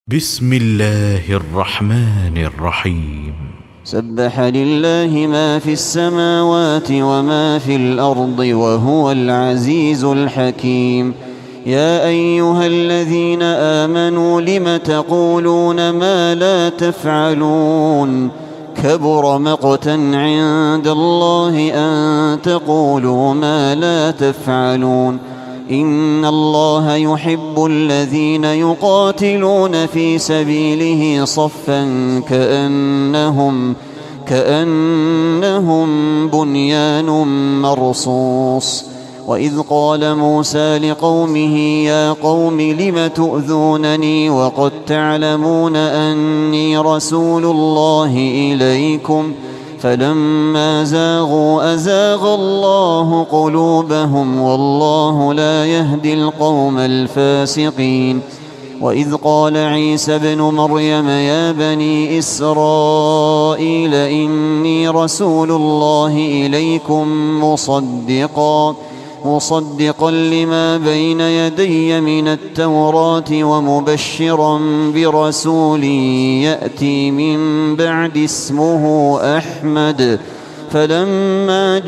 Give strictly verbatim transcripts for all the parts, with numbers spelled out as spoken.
بسم الله الرحمن الرحيم. سبح لله ما في السماوات وما في الأرض وهو العزيز الحكيم. يا أيها الذين آمنوا لم تقولون ما لا تفعلون؟ كبر مقتا عند الله أن تقولوا ما لا تفعلون. إن الله يحب الذين يقاتلون في سبيله صفا كأنهم كأنهم بنيان مرصوص. وإذ قال موسى لقومه يا قوم لم تؤذونني وقد تعلمون أني رسول الله إليكم فلما زاغوا أزاغ الله قلوبهم والله لا يهدي القوم الفاسقين. وإذ قال عيسى ابن مريم يا بني إسرائيل إني رسول الله إليكم مصدقا مصدقا لما بين يدي من التوراة ومبشرا برسول يأتي من بعد اسمه أحمد. فلما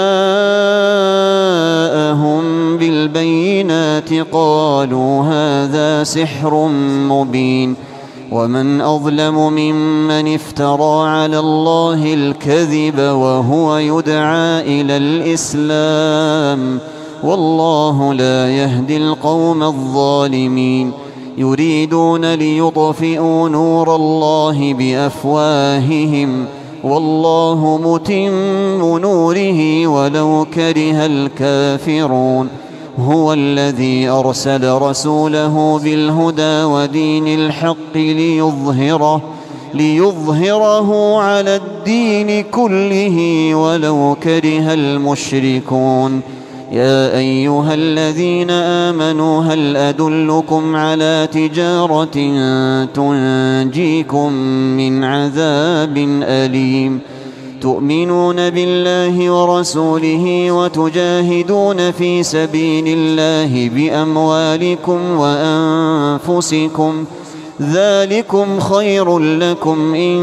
جاءهم بالبينات قالوا هذا سحر مبين. ومن أظلم ممن افترى على الله الكذب وهو يدعى إلى الإسلام والله لا يهدي القوم الظالمين. يريدون ليطفئوا نور الله بأفواههم والله متم نوره ولو كره الكافرون. هو الذي أرسل رسوله بالهدى ودين الحق ليظهره ليظهره على الدين كله ولو كره المشركون. يا أيها الذين آمنوا هل أدلكم على تجارة تنجيكم من عذاب أليم؟ تؤمنون بالله ورسوله وتجاهدون في سبيل الله بأموالكم وأنفسكم ذلكم خير لكم إن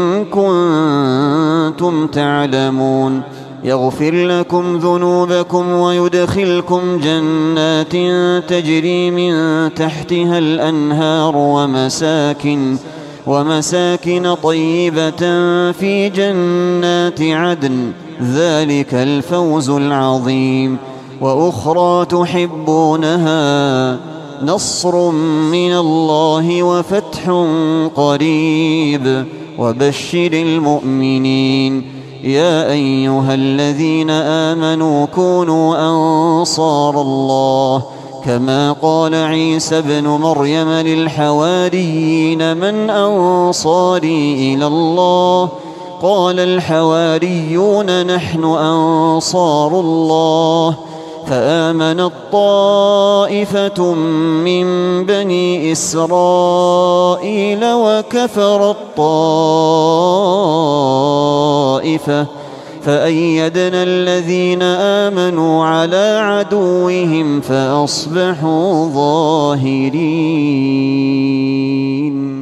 كنتم تعلمون. يغفر لكم ذنوبكم ويدخلكم جنات تجري من تحتها الأنهار ومساكن ومساكن طيبة في جنات عدن ذلك الفوز العظيم. وأخرى تحبونها نصر من الله وفتح قريب وبشر المؤمنين. يا أيها الذين آمنوا كونوا أنصار الله كما قال عيسى ابن مريم للحواريين من أنصاري إلى الله؟ قال الحواريون نحن أنصار الله. فآمنت طائفة من بني إسرائيل وكفرت طائفة فأيدنا الذين آمنوا على عدوهم فأصبحوا ظاهرين.